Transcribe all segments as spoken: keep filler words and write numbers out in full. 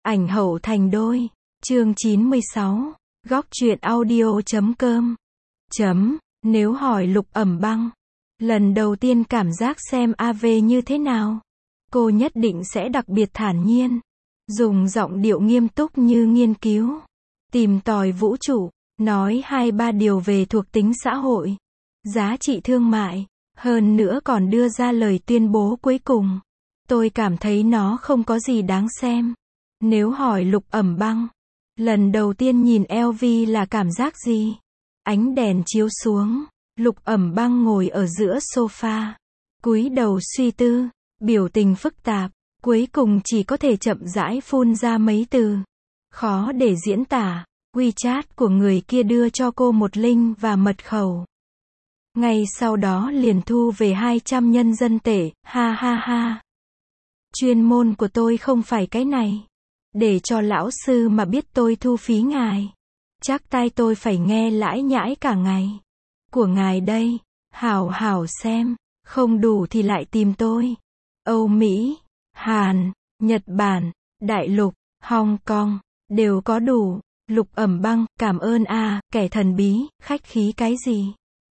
Ảnh hậu thành đôi. Chương chín mươi sáu. Góc truyện audio chấm com. Chấm. Nếu hỏi Lục Ẩm Băng, lần đầu tiên cảm giác xem a vê như thế nào? Cô nhất định sẽ đặc biệt thản nhiên. Dùng giọng điệu nghiêm túc như nghiên cứu. Tìm tòi vũ trụ. Nói hai ba điều về thuộc tính xã hội. Giá trị thương mại. Hơn nữa còn đưa ra lời tuyên bố cuối cùng. Tôi cảm thấy nó không có gì đáng xem. Nếu hỏi Lục Ẩm Băng, lần đầu tiên nhìn lờ vê là cảm giác gì? Ánh đèn chiếu xuống, Lục Ẩm Băng ngồi ở giữa sofa, cúi đầu suy tư, biểu tình phức tạp, cuối cùng chỉ có thể chậm rãi phun ra mấy từ. Khó để diễn tả. WeChat của người kia đưa cho cô một link và mật khẩu. Ngay sau đó liền thu về hai trăm nhân dân tệ, ha ha ha. Chuyên môn của tôi không phải cái này. Để cho lão sư mà biết tôi thu phí ngài. Chắc tai tôi phải nghe lãi nhãi cả ngày. Của ngài đây, hảo hảo xem, không đủ thì lại tìm tôi. Âu Mỹ, Hàn, Nhật Bản, Đại Lục, Hong Kong, đều có đủ. Lục Ẩm Băng, cảm ơn a, à, kẻ thần bí, khách khí cái gì?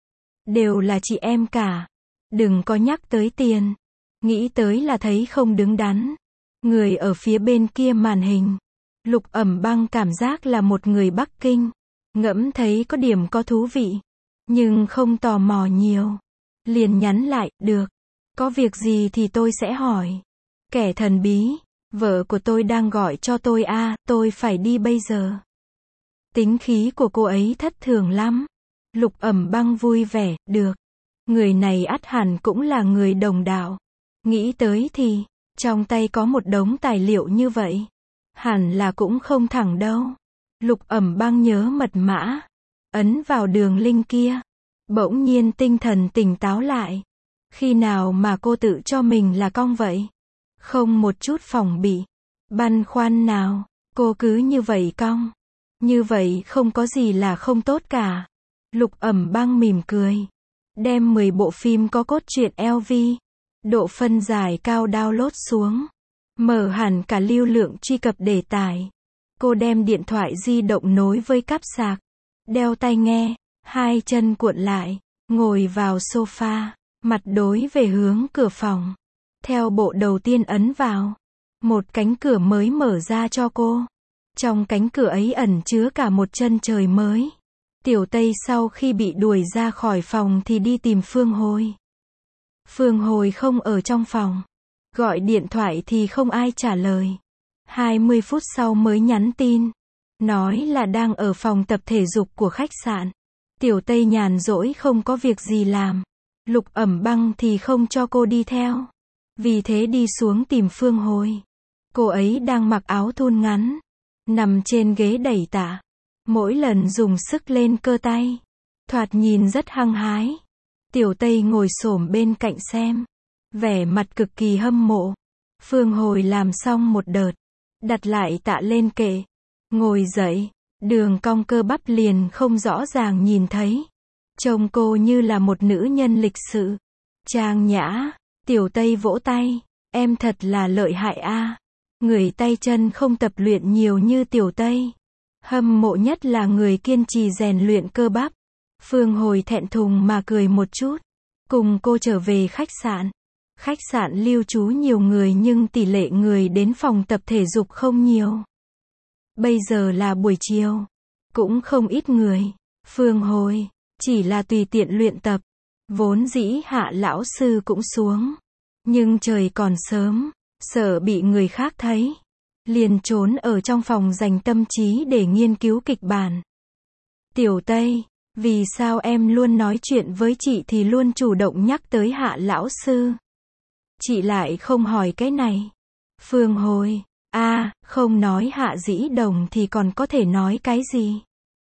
Đều là chị em cả. Đừng có nhắc tới tiền. Nghĩ tới là thấy không đứng đắn. Người ở phía bên kia màn hình. Lục Ẩm Băng cảm giác là một người Bắc Kinh. Ngẫm thấy có điểm có thú vị. Nhưng không tò mò nhiều. Liền nhắn lại, được. Có việc gì thì tôi sẽ hỏi. Kẻ thần bí, vợ của tôi đang gọi cho tôi a, à, tôi phải đi bây giờ. Tính khí của cô ấy thất thường lắm. Lục Ẩm Băng vui vẻ, được. Người này ắt hẳn cũng là người đồng đạo. Nghĩ tới thì, trong tay có một đống tài liệu như vậy. Hẳn là cũng không thẳng đâu. Lục Ẩm Băng nhớ mật mã. Ấn vào đường link kia. Bỗng nhiên tinh thần tỉnh táo lại. Khi nào mà cô tự cho mình là cong vậy? Không một chút phòng bị. Băn khoăn nào. Cô cứ như vậy cong. Như vậy không có gì là không tốt cả. Lục Ẩm Băng mỉm cười. Đem mười bộ phim có cốt truyện lờ vê. Độ phân giải cao download xuống. Mở hẳn cả lưu lượng truy cập để tải. Cô đem điện thoại di động nối với cáp sạc. Đeo tai nghe. Hai chân cuộn lại. Ngồi vào sofa. Mặt đối về hướng cửa phòng. Theo bộ đầu tiên ấn vào. Một cánh cửa mới mở ra cho cô. Trong cánh cửa ấy ẩn chứa cả một chân trời mới. Tiểu Tây sau khi bị đuổi ra khỏi phòng thì đi tìm Phương Hồi. Phương Hồi không ở trong phòng. Gọi điện thoại thì không ai trả lời. hai mươi phút sau mới nhắn tin. Nói là đang ở phòng tập thể dục của khách sạn. Tiểu Tây nhàn rỗi không có việc gì làm. Lục Ẩm Băng thì không cho cô đi theo. Vì thế đi xuống tìm Phương Hồi. Cô ấy đang mặc áo thun ngắn. Nằm trên ghế đẩy tạ. Mỗi lần dùng sức lên cơ tay. Thoạt nhìn rất hăng hái. Tiểu Tây ngồi xổm bên cạnh xem. Vẻ mặt cực kỳ hâm mộ. Phương Hồi làm xong một đợt. Đặt lại tạ lên kệ. Ngồi dậy. Đường cong cơ bắp liền không rõ ràng nhìn thấy. Trông cô như là một nữ nhân lịch sự. Trang nhã. Tiểu Tây vỗ tay. Em thật là lợi hại a. À. Người tay chân không tập luyện nhiều như Tiểu Tây. Hâm mộ nhất là người kiên trì rèn luyện cơ bắp. Phương Hồi thẹn thùng mà cười một chút. Cùng cô trở về khách sạn. Khách sạn lưu trú nhiều người nhưng tỷ lệ người đến phòng tập thể dục không nhiều. Bây giờ là buổi chiều. Cũng không ít người. Phương Hồi chỉ là tùy tiện luyện tập. Vốn dĩ Hạ lão sư cũng xuống. Nhưng trời còn sớm. Sợ bị người khác thấy. Liền trốn ở trong phòng dành tâm trí để nghiên cứu kịch bản. Tiểu Tây, vì sao em luôn nói chuyện với chị thì luôn chủ động nhắc tới Hạ lão sư? Chị lại không hỏi cái này. Phương Hồi, a, à, không nói Hạ Dĩ Đồng thì còn có thể nói cái gì?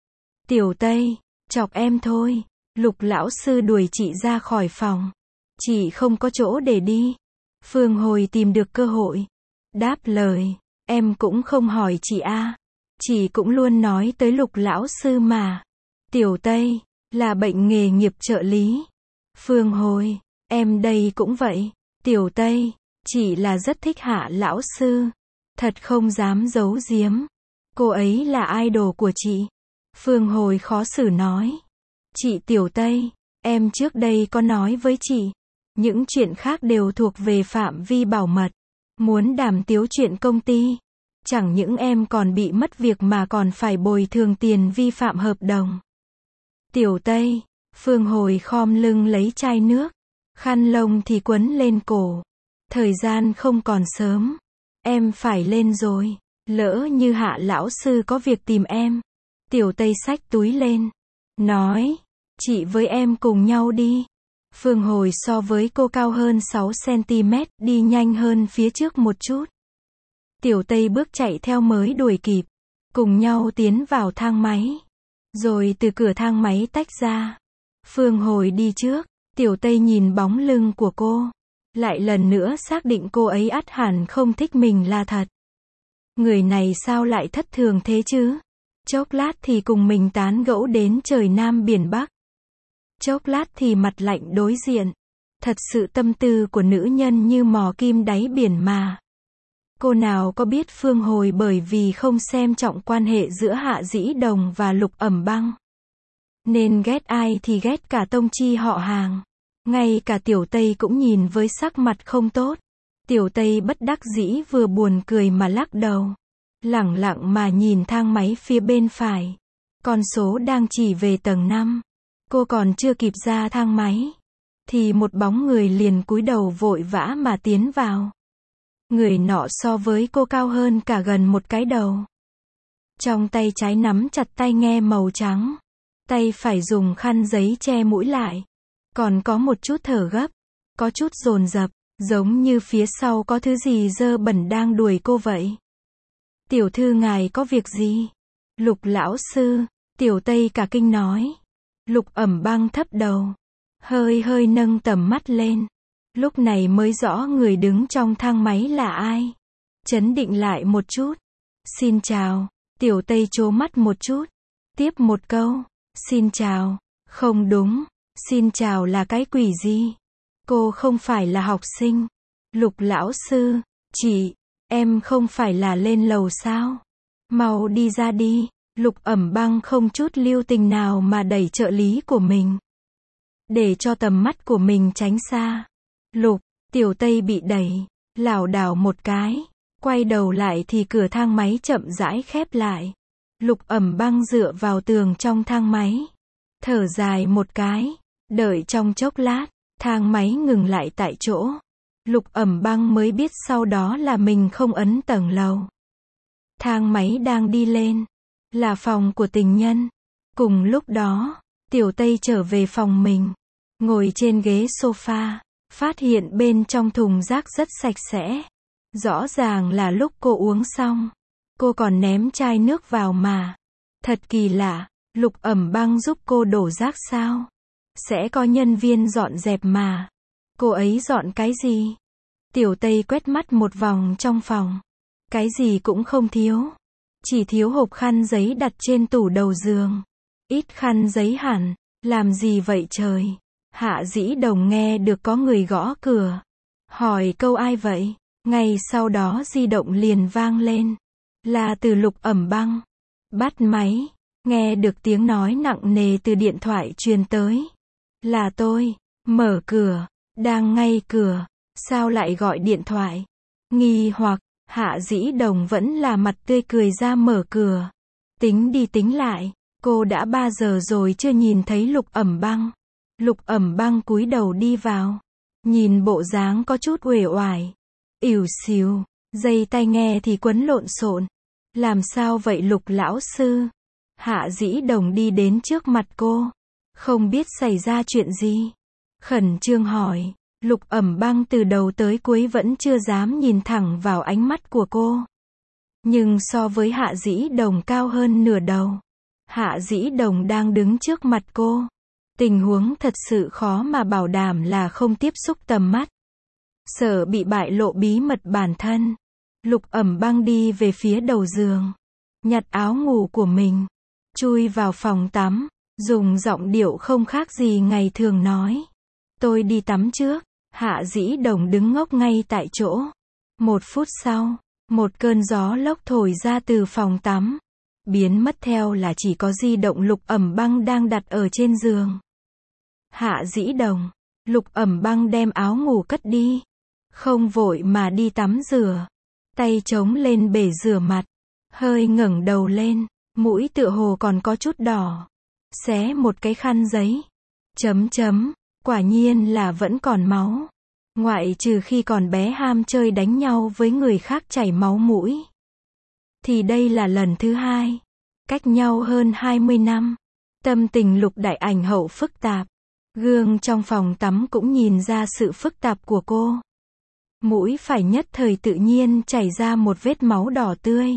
Tiểu Tây, chọc em thôi. Lục lão sư đuổi chị ra khỏi phòng. Chị không có chỗ để đi. Phương Hồi tìm được cơ hội. Đáp lời. Em cũng không hỏi chị a. À. Chị cũng luôn nói tới Lục lão sư mà. Tiểu Tây, là bệnh nghề nghiệp trợ lý. Phương Hồi, em đây cũng vậy. Tiểu Tây, chị là rất thích Hạ lão sư. Thật không dám giấu giếm. Cô ấy là idol của chị. Phương Hồi khó xử nói. Chị Tiểu Tây, em trước đây có nói với chị. Những chuyện khác đều thuộc về phạm vi bảo mật. Muốn đàm tiếu chuyện công ty. Chẳng những em còn bị mất việc mà còn phải bồi thường tiền vi phạm hợp đồng. Tiểu Tây, Phương Hồi khom lưng lấy chai nước. Khăn lông thì quấn lên cổ. Thời gian không còn sớm. Em phải lên rồi. Lỡ như Hạ lão sư có việc tìm em. Tiểu Tây xách túi lên. Nói, chị với em cùng nhau đi. Phương Hồi so với cô cao hơn sáu xăng ti mét, đi nhanh hơn phía trước một chút. Tiểu Tây bước chạy theo mới đuổi kịp. Cùng nhau tiến vào thang máy. Rồi từ cửa thang máy tách ra. Phương Hồi đi trước. Tiểu Tây nhìn bóng lưng của cô. Lại lần nữa xác định cô ấy ắt hẳn không thích mình là thật. Người này sao lại thất thường thế chứ? Chốc lát thì cùng mình tán gẫu đến trời Nam biển Bắc. Chốc lát thì mặt lạnh đối diện. Thật sự tâm tư của nữ nhân như mò kim đáy biển mà. Cô nào có biết Phương Hồi bởi vì không xem trọng quan hệ giữa Hạ Dĩ Đồng và Lục Ẩm Băng. Nên ghét ai thì ghét cả tông chi họ hàng. Ngay cả Tiểu Tây cũng nhìn với sắc mặt không tốt. Tiểu Tây bất đắc dĩ vừa buồn cười mà lắc đầu. Lẳng lặng mà nhìn thang máy phía bên phải. Con số đang chỉ về tầng năm. Cô còn chưa kịp ra thang máy. Thì một bóng người liền cúi đầu vội vã mà tiến vào. Người nọ so với cô cao hơn cả gần một cái đầu. Trong tay trái nắm chặt tai nghe màu trắng. Tay phải dùng khăn giấy che mũi lại. Còn có một chút thở gấp. Có chút dồn dập. Giống như phía sau có thứ gì dơ bẩn đang đuổi cô vậy. Tiểu thư ngài có việc gì? Lục lão sư. Tiểu Tây cả kinh nói. Lục Ẩm Băng thấp đầu. Hơi hơi nâng tầm mắt lên. Lúc này mới rõ người đứng trong thang máy là ai. Chấn định lại một chút. Xin chào. Tiểu Tây trố mắt một chút. Tiếp một câu. Xin chào. Không đúng. Xin chào là cái quỷ gì? Cô không phải là học sinh. Lục lão sư. Chị. Em không phải là lên lầu sao? Mau đi ra đi. Lục Ẩm Băng không chút lưu tình nào mà đẩy trợ lý của mình. Để cho tầm mắt của mình tránh xa. Lục. Tiểu Tây bị đẩy. Lảo đảo một cái. Quay đầu lại thì cửa thang máy chậm rãi khép lại. Lục Ẩm Băng dựa vào tường trong thang máy. Thở dài một cái. Đợi trong chốc lát. Thang máy ngừng lại tại chỗ. Lục Ẩm Băng mới biết sau đó là mình không ấn tầng lầu. Thang máy đang đi lên. Là phòng của tình nhân. Cùng lúc đó, Tiểu Tây trở về phòng mình. Ngồi trên ghế sofa. Phát hiện bên trong thùng rác rất sạch sẽ. Rõ ràng là lúc cô uống xong. Cô còn ném chai nước vào mà. Thật kỳ lạ. Lục Ẩm Băng giúp cô đổ rác sao? Sẽ có nhân viên dọn dẹp mà. Cô ấy dọn cái gì? Tiểu Tây quét mắt một vòng trong phòng. Cái gì cũng không thiếu. Chỉ thiếu hộp khăn giấy đặt trên tủ đầu giường. Ít khăn giấy hẳn. Làm gì vậy trời? Hạ Dĩ Đồng nghe được có người gõ cửa. Hỏi câu ai vậy? Ngay sau đó di động liền vang lên. Là từ Lục Ẩm Băng. Bắt máy. Nghe được tiếng nói nặng nề từ điện thoại truyền tới. Là tôi. Mở cửa. Đang ngay cửa. Sao lại gọi điện thoại? Nghi hoặc. Hạ Dĩ Đồng vẫn là mặt tươi cười ra mở cửa. Tính đi tính lại. Cô đã ba giờ rồi chưa nhìn thấy Lục Ẩm Băng. Lục Ẩm Băng cúi đầu đi vào. Nhìn bộ dáng có chút uể oải. Ỉu xìu. Dây tai nghe thì quấn lộn xộn. Làm sao vậy Lục lão sư? Hạ Dĩ Đồng đi đến trước mặt cô. Không biết xảy ra chuyện gì. Khẩn trương hỏi. Lục Ẩm Băng từ đầu tới cuối vẫn chưa dám nhìn thẳng vào ánh mắt của cô. Nhưng so với Hạ Dĩ Đồng cao hơn nửa đầu. Hạ Dĩ Đồng đang đứng trước mặt cô. Tình huống thật sự khó mà bảo đảm là không tiếp xúc tầm mắt. Sợ bị bại lộ bí mật bản thân. Lục Ẩm Băng đi về phía đầu giường. Nhặt áo ngủ của mình. Chui vào phòng tắm. Dùng giọng điệu không khác gì ngày thường nói. Tôi đi tắm trước. Hạ Dĩ Đồng đứng ngốc ngay tại chỗ. Một phút sau. Một cơn gió lốc thổi ra từ phòng tắm. Biến mất theo là chỉ có di động Lục Ẩm Băng đang đặt ở trên giường. Hạ Dĩ Đồng. Lục Ẩm Băng đem áo ngủ cất đi. Không vội mà đi tắm rửa. Tay chống lên bể rửa mặt. Hơi ngẩng đầu lên. Mũi tựa hồ còn có chút đỏ. Xé một cái khăn giấy. Chấm chấm. Quả nhiên là vẫn còn máu. Ngoại trừ khi còn bé ham chơi đánh nhau với người khác chảy máu mũi. Thì đây là lần thứ hai. Cách nhau hơn hai mươi năm. Tâm tình Lục Đại Ảnh Hậu phức tạp. Gương trong phòng tắm cũng nhìn ra sự phức tạp của cô. Mũi phải nhất thời tự nhiên chảy ra một vết máu đỏ tươi.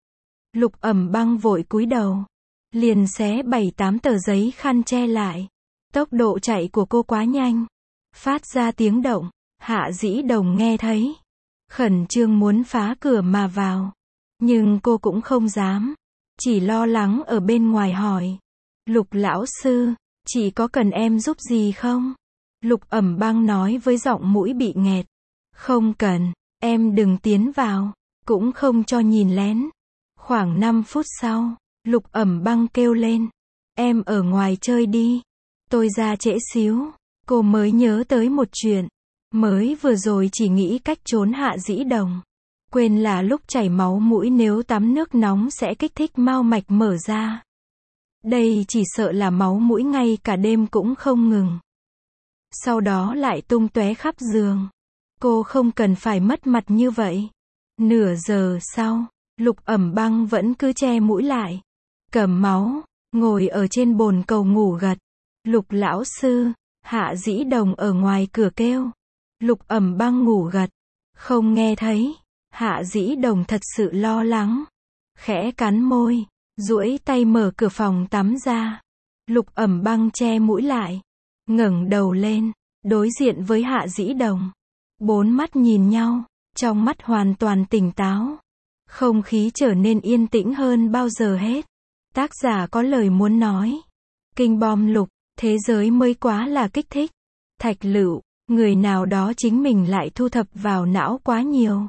Lục Ẩm Băng vội cúi đầu. Liền xé bảy tám tờ giấy khăn che lại. Tốc độ chạy của cô quá nhanh. Phát ra tiếng động. Hạ Dĩ Đồng nghe thấy. Khẩn trương muốn phá cửa mà vào. Nhưng cô cũng không dám. Chỉ lo lắng ở bên ngoài hỏi. Lục lão sư, chỉ có cần em giúp gì không? Lục Ẩm Băng nói với giọng mũi bị nghẹt. Không cần, em đừng tiến vào. Cũng không cho nhìn lén. Khoảng năm phút sau, Lục Ẩm Băng kêu lên. Em ở ngoài chơi đi. Tôi ra trễ xíu. Cô mới nhớ tới một chuyện. Mới vừa rồi chỉ nghĩ cách trốn Hạ Dĩ Đồng. Quên là lúc chảy máu mũi nếu tắm nước nóng sẽ kích thích mao mạch mở ra. Đây chỉ sợ là máu mũi ngay cả đêm cũng không ngừng. Sau đó lại tung tóe khắp giường. Cô không cần phải mất mặt như vậy. Nửa giờ sau, Lục Ẩm Băng vẫn cứ che mũi lại. Cầm máu, ngồi ở trên bồn cầu ngủ gật. Lục lão sư, Hạ Dĩ Đồng ở ngoài cửa kêu. Lục Ẩm Băng ngủ gật. Không nghe thấy. Hạ Dĩ Đồng thật sự lo lắng. Khẽ cắn môi. Duỗi tay mở cửa phòng tắm ra. Lục Ẩm Băng che mũi lại. Ngẩng đầu lên. Đối diện với Hạ Dĩ Đồng. Bốn mắt nhìn nhau. Trong mắt hoàn toàn tỉnh táo. Không khí trở nên yên tĩnh hơn bao giờ hết. Tác giả có lời muốn nói. Kinh bom Lục. Thế giới mới quá là kích thích. Thạch Lựu. Người nào đó chính mình lại thu thập vào não quá nhiều.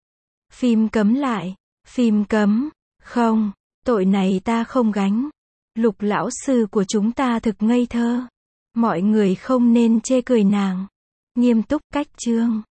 Phim cấm lại. Phim cấm. Không. Tội này ta không gánh. Lục lão sư của chúng ta thực ngây thơ. Mọi người không nên chê cười nàng. Nghiêm túc cách chương.